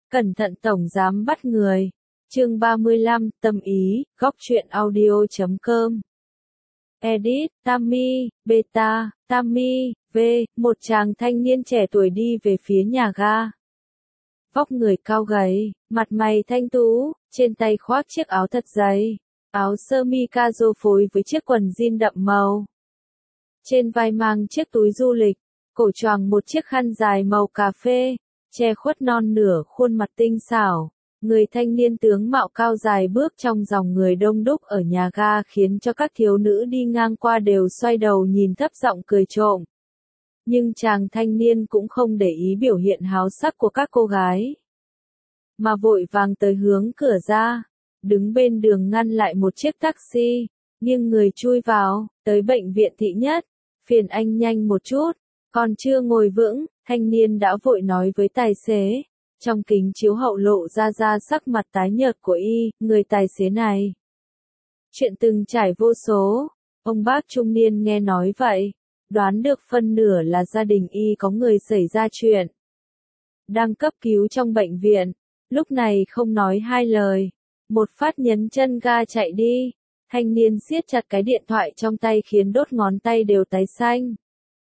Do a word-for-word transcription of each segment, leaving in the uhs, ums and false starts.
Cẩn thận tổng giám bắt người. Chương ba mươi lăm, tâm ý, góc truyện audio chấm com. Edit, Tammy, Beta, Tammy, V, một chàng thanh niên trẻ tuổi đi về phía nhà ga. Vóc người cao gầy, mặt mày thanh tú, trên tay khoác chiếc áo thật dày, áo sơ mi casual phối với chiếc quần jean đậm màu. Trên vai mang chiếc túi du lịch, cổ choàng một chiếc khăn dài màu cà phê, che khuất non nửa khuôn mặt tinh xảo. Người thanh niên tướng mạo cao dài bước trong dòng người đông đúc ở nhà ga khiến cho các thiếu nữ đi ngang qua đều xoay đầu nhìn thấp giọng cười trộm. Nhưng chàng thanh niên cũng không để ý biểu hiện háo sắc của các cô gái, mà vội vàng tới hướng cửa ra, đứng bên đường ngăn lại một chiếc taxi, nghiêng người chui vào, tới bệnh viện Thị Nhất, phiền anh nhanh một chút, còn chưa ngồi vững, thanh niên đã vội nói với tài xế. Trong kính chiếu hậu lộ ra ra sắc mặt tái nhợt của y, người tài xế này. Chuyện từng trải vô số, ông bác trung niên nghe nói vậy, đoán được phân nửa là gia đình y có người xảy ra chuyện. Đang cấp cứu trong bệnh viện, lúc này không nói hai lời, một phát nhấn chân ga chạy đi, thanh niên siết chặt cái điện thoại trong tay khiến đốt ngón tay đều tái xanh.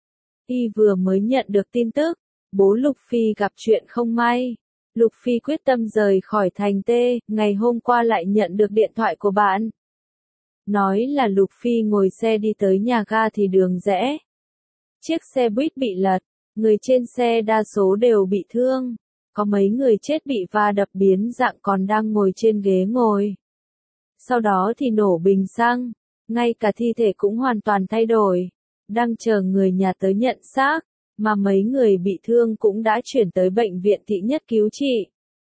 Y vừa mới nhận được tin tức, bố Lục Phi gặp chuyện không may. Lục Phi quyết tâm rời khỏi thành T, ngày hôm qua lại nhận được điện thoại của bạn. Nói là Lục Phi ngồi xe đi tới nhà ga thì đường rẽ. Chiếc xe buýt bị lật, người trên xe đa số đều bị thương. Có mấy người chết bị va đập biến dạng còn đang ngồi trên ghế ngồi. Sau đó thì nổ bình xăng, ngay cả thi thể cũng hoàn toàn thay đổi. Đang chờ người nhà tới nhận xác. Mà mấy người bị thương cũng đã chuyển tới bệnh viện Thị Nhất cứu trị.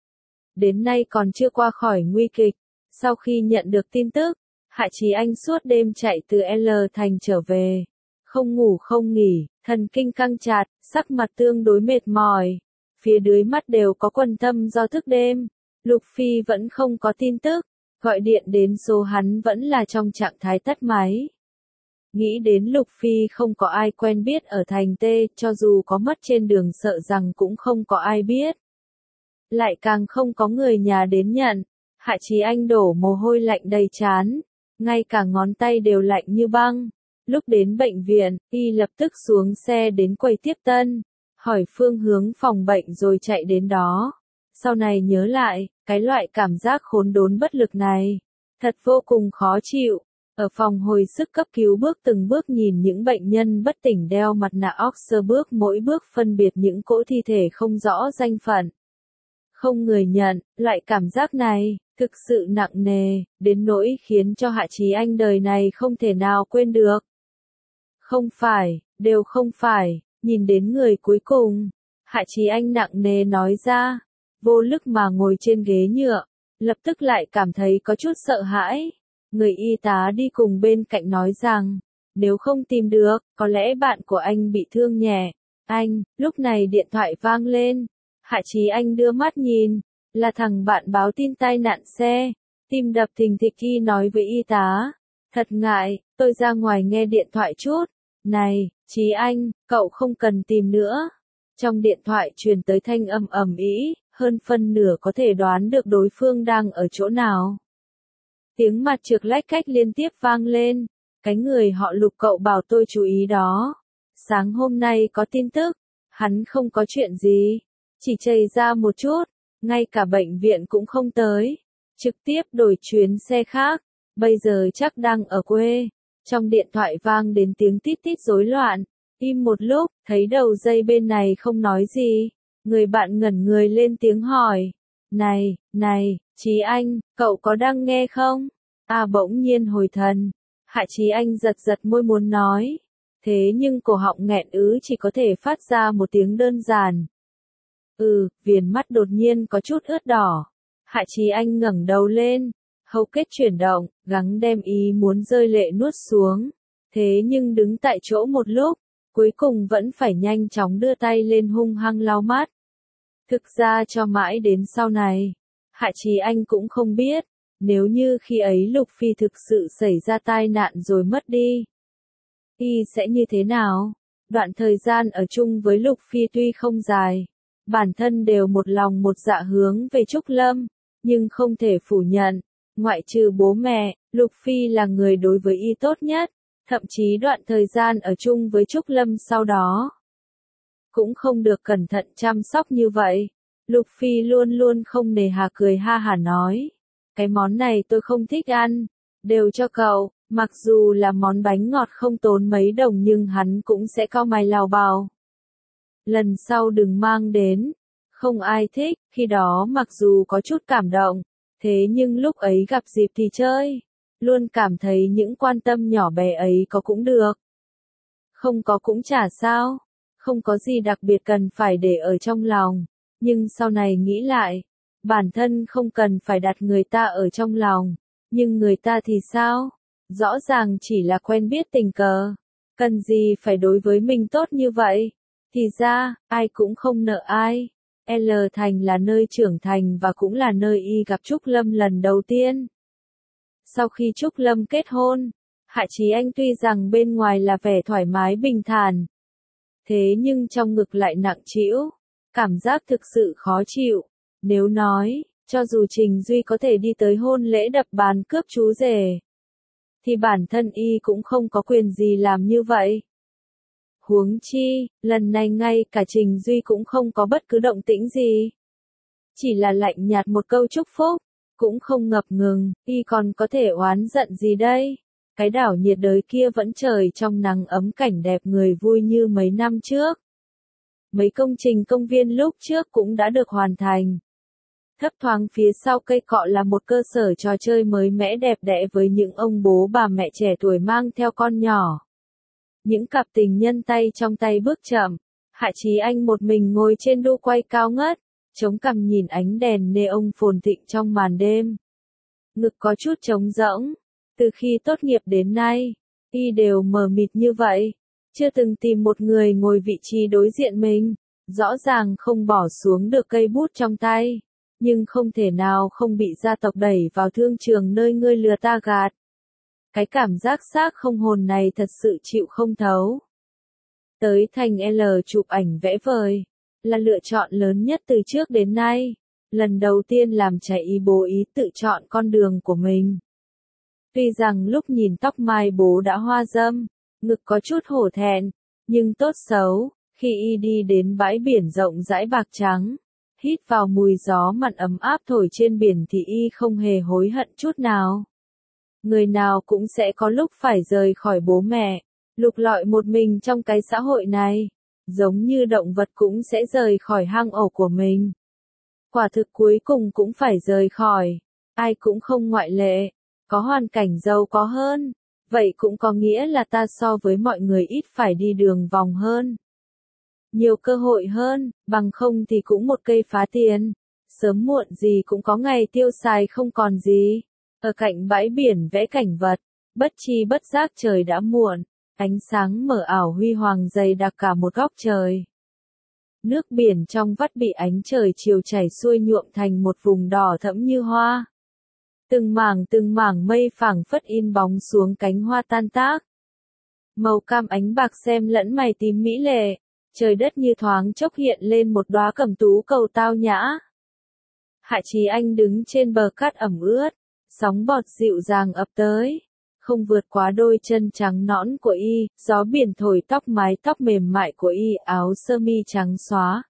Đến nay còn chưa qua khỏi nguy kịch. Sau khi nhận được tin tức, Hạ Chí Anh suốt đêm chạy từ L thành trở về. Không ngủ không nghỉ, thần kinh căng chặt, sắc mặt tương đối mệt mỏi. Phía dưới mắt đều có quầng thâm do thức đêm. Lục Phi vẫn không có tin tức, gọi điện đến số hắn vẫn là trong trạng thái tắt máy. Nghĩ đến Lục Phi không có ai quen biết ở thành T, cho dù có mất trên đường sợ rằng cũng không có ai biết. Lại càng không có người nhà đến nhận, Hạ Chí Anh đổ mồ hôi lạnh đầy trán, ngay cả ngón tay đều lạnh như băng. Lúc đến bệnh viện, y lập tức xuống xe đến quầy tiếp tân, hỏi phương hướng phòng bệnh rồi chạy đến đó. Sau này nhớ lại, cái loại cảm giác khốn đốn bất lực này, thật vô cùng khó chịu. Ở phòng hồi sức cấp cứu bước từng bước nhìn những bệnh nhân bất tỉnh đeo mặt nạ oxy bước mỗi bước phân biệt những cỗ thi thể không rõ danh phận. Không người nhận, loại cảm giác này, thực sự nặng nề, đến nỗi khiến cho Hạ Chí Anh đời này không thể nào quên được. Không phải, đều không phải, nhìn đến người cuối cùng, Hạ Chí Anh nặng nề nói ra, vô lực mà ngồi trên ghế nhựa, lập tức lại cảm thấy có chút sợ hãi. Người y tá đi cùng bên cạnh nói rằng, nếu không tìm được, có lẽ bạn của anh bị thương nhẹ. Anh, lúc này điện thoại vang lên. Hạ Chí Anh đưa mắt nhìn, là thằng bạn báo tin tai nạn xe. Tim đập thình thịch y nói với y tá. Thật ngại, tôi ra ngoài nghe điện thoại chút. Này, Chí Anh, cậu không cần tìm nữa. Trong điện thoại truyền tới thanh âm ầm ĩ, hơn phân nửa có thể đoán được đối phương đang ở chỗ nào. Tiếng mặt trược lách cách liên tiếp vang lên, cái người họ Lục cậu bảo tôi chú ý đó. Sáng hôm nay có tin tức, hắn không có chuyện gì, chỉ chây ra một chút, ngay cả bệnh viện cũng không tới, trực tiếp đổi chuyến xe khác, bây giờ chắc đang ở quê. Trong điện thoại vang đến tiếng tít tít rối loạn, im một lúc, thấy đầu dây bên này không nói gì, người bạn ngẩn người lên tiếng hỏi, này, này, Chí Anh, cậu có đang nghe không? À bỗng nhiên hồi thần, Hạ Chí Anh giật giật môi muốn nói, thế nhưng cổ họng nghẹn ứ chỉ có thể phát ra một tiếng đơn giản. Ừ, viền mắt đột nhiên có chút ướt đỏ. Hạ Chí Anh ngẩng đầu lên, hầu kết chuyển động, gắng đem ý muốn rơi lệ nuốt xuống. Thế nhưng đứng tại chỗ một lúc, cuối cùng vẫn phải nhanh chóng đưa tay lên hung hăng lau mắt. Thực ra cho mãi đến sau này, Hạ Chí Anh cũng không biết, nếu như khi ấy Lục Phi thực sự xảy ra tai nạn rồi mất đi, y sẽ như thế nào? Đoạn thời gian ở chung với Lục Phi tuy không dài, bản thân đều một lòng một dạ hướng về Trúc Lâm, nhưng không thể phủ nhận, ngoại trừ bố mẹ, Lục Phi là người đối với y tốt nhất, thậm chí đoạn thời gian ở chung với Trúc Lâm sau đó. Cũng không được cẩn thận chăm sóc như vậy. Lục Phi luôn luôn không nề hà cười ha hả nói. Cái món này tôi không thích ăn, đều cho cậu, mặc dù là món bánh ngọt không tốn mấy đồng nhưng hắn cũng sẽ cau mày lào bào. Lần sau đừng mang đến, không ai thích, khi đó mặc dù có chút cảm động, thế nhưng lúc ấy gặp dịp thì chơi, luôn cảm thấy những quan tâm nhỏ bé ấy có cũng được. Không có cũng chả sao, không có gì đặc biệt cần phải để ở trong lòng, nhưng sau này nghĩ lại, bản thân không cần phải đặt người ta ở trong lòng, nhưng người ta thì sao? Rõ ràng chỉ là quen biết tình cờ, cần gì phải đối với mình tốt như vậy? Thì ra, ai cũng không nợ ai. L Thành là nơi trưởng thành và cũng là nơi y gặp Trúc Lâm lần đầu tiên. Sau khi Trúc Lâm kết hôn, Hạ Chí Anh tuy rằng bên ngoài là vẻ thoải mái bình thản, thế nhưng trong ngực lại nặng trĩu, cảm giác thực sự khó chịu. Nếu nói, cho dù Trình Duy có thể đi tới hôn lễ đập bàn cướp chú rể, thì bản thân y cũng không có quyền gì làm như vậy. Huống chi, lần này ngay cả Trình Duy cũng không có bất cứ động tĩnh gì. Chỉ là lạnh nhạt một câu chúc phúc, cũng không ngập ngừng, y còn có thể oán giận gì đây? Cái đảo nhiệt đới kia vẫn trời trong nắng ấm cảnh đẹp người vui như mấy năm trước. Mấy công trình công viên lúc trước cũng đã được hoàn thành. Thấp thoáng phía sau cây cọ là một cơ sở trò chơi mới mẻ đẹp đẽ với những ông bố bà mẹ trẻ tuổi mang theo con nhỏ. Những cặp tình nhân tay trong tay bước chậm, Hạ Chí Anh một mình ngồi trên đu quay cao ngất, chống cằm nhìn ánh đèn neon phồn thịnh trong màn đêm. Ngực có chút trống rỗng, từ khi tốt nghiệp đến nay, y đều mờ mịt như vậy, chưa từng tìm một người ngồi vị trí đối diện mình, rõ ràng không bỏ xuống được cây bút trong tay, nhưng không thể nào không bị gia tộc đẩy vào thương trường nơi ngươi lừa ta gạt. Cái cảm giác xác không hồn này thật sự chịu không thấu. Tới thành L chụp ảnh vẽ vời, là lựa chọn lớn nhất từ trước đến nay. Lần đầu tiên làm trái ý bố ý tự chọn con đường của mình. Tuy rằng lúc nhìn tóc mai bố đã hoa râm, ngực có chút hổ thẹn, nhưng tốt xấu, khi y đi đến bãi biển rộng rãi bạc trắng, hít vào mùi gió mặn ấm áp thổi trên biển thì y không hề hối hận chút nào. Người nào cũng sẽ có lúc phải rời khỏi bố mẹ, lục lọi một mình trong cái xã hội này, giống như động vật cũng sẽ rời khỏi hang ổ của mình. Quả thực cuối cùng cũng phải rời khỏi, ai cũng không ngoại lệ, có hoàn cảnh giàu có hơn, vậy cũng có nghĩa là ta so với mọi người ít phải đi đường vòng hơn. Nhiều cơ hội hơn, bằng không thì cũng một cây phá tiền, sớm muộn gì cũng có ngày tiêu xài không còn gì. Ở cạnh bãi biển vẽ cảnh vật, bất chi bất giác trời đã muộn, ánh sáng mờ ảo huy hoàng dày đặc cả một góc trời. Nước biển trong vắt bị ánh trời chiều chảy xuôi nhuộm thành một vùng đỏ thẫm như hoa. Từng mảng từng mảng mây phảng phất in bóng xuống cánh hoa tan tác. Màu cam ánh bạc xem lẫn mày tím mỹ lệ, trời đất như thoáng chốc hiện lên một đóa cẩm tú cầu tao nhã. Hạ Chí Anh đứng trên bờ cát ẩm ướt, sóng bọt dịu dàng ập tới, không vượt quá đôi chân trắng nõn của y, gió biển thổi tóc mái tóc mềm mại của y, áo sơ mi trắng xóa.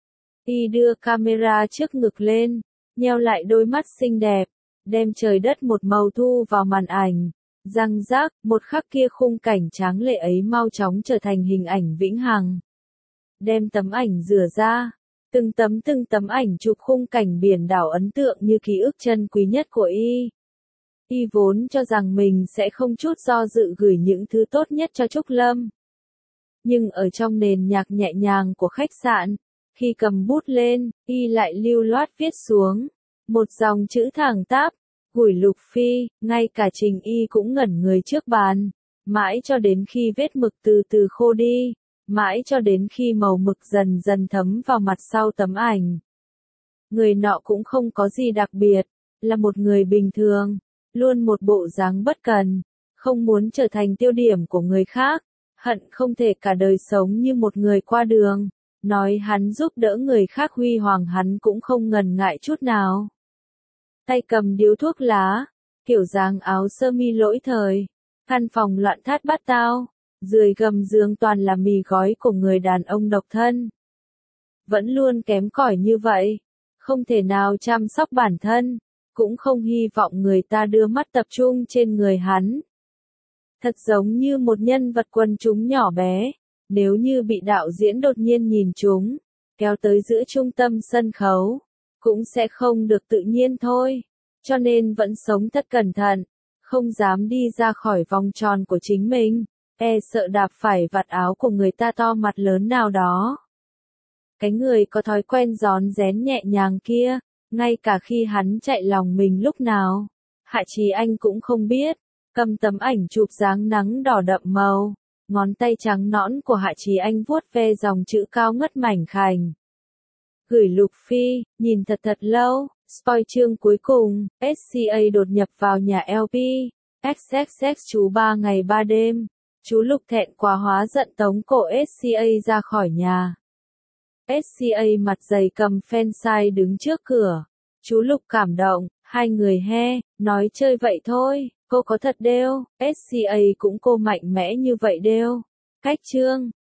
Y đưa camera trước ngực lên, nheo lại đôi mắt xinh đẹp, đem trời đất một màu thu vào màn ảnh. Răng rác, một khắc kia khung cảnh tráng lệ ấy mau chóng trở thành hình ảnh vĩnh hằng. Đem tấm ảnh rửa ra, từng tấm từng tấm ảnh chụp khung cảnh biển đảo ấn tượng như ký ức chân quý nhất của y. Y vốn cho rằng mình sẽ không chút do dự gửi những thứ tốt nhất cho Trúc Lâm. Nhưng ở trong nền nhạc nhẹ nhàng của khách sạn, khi cầm bút lên, y lại lưu loát viết xuống một dòng chữ thẳng tắp, gửi Lục Phi, ngay cả Trình Y cũng ngẩn người trước bàn, mãi cho đến khi vết mực từ từ khô đi, mãi cho đến khi màu mực dần dần thấm vào mặt sau tấm ảnh. Người nọ cũng không có gì đặc biệt, là một người bình thường, luôn một bộ dáng bất cần, không muốn trở thành tiêu điểm của người khác, hận không thể cả đời sống như một người qua đường, nói hắn giúp đỡ người khác huy hoàng hắn cũng không ngần ngại chút nào. Tay cầm điếu thuốc lá, kiểu dáng áo sơ mi lỗi thời, căn phòng loạn thất bát tao, dưới gầm giường toàn là mì gói của người đàn ông độc thân. Vẫn luôn kém cỏi như vậy, không thể nào chăm sóc bản thân, cũng không hy vọng người ta đưa mắt tập trung trên người hắn. Thật giống như một nhân vật quần chúng nhỏ bé, nếu như bị đạo diễn đột nhiên nhìn chúng, kéo tới giữa trung tâm sân khấu, cũng sẽ không được tự nhiên thôi, cho nên vẫn sống thật cẩn thận, không dám đi ra khỏi vòng tròn của chính mình, e sợ đạp phải vạt áo của người ta to mặt lớn nào đó. Cái người có thói quen gión rén nhẹ nhàng kia, ngay cả khi hắn chạy lòng mình lúc nào, Hạ Chí Anh cũng không biết, cầm tấm ảnh chụp dáng nắng đỏ đậm màu, ngón tay trắng nõn của Hạ Chí Anh vuốt ve dòng chữ cao ngất mảnh khảnh. Gửi Lục Phi, nhìn thật thật lâu, spoil chương cuối cùng, ét xê a đột nhập vào nhà lờ pê, ích ích ích chú ba ngày ba đêm, chú Lục thẹn quá hóa giận tống cổ ét xê a ra khỏi nhà. ét xê a mặt dày cầm fan sign đứng trước cửa, chú Lục cảm động, hai người he, nói chơi vậy thôi, cô có thật đêu, ét xê a cũng cô mạnh mẽ như vậy đêu. Cách chương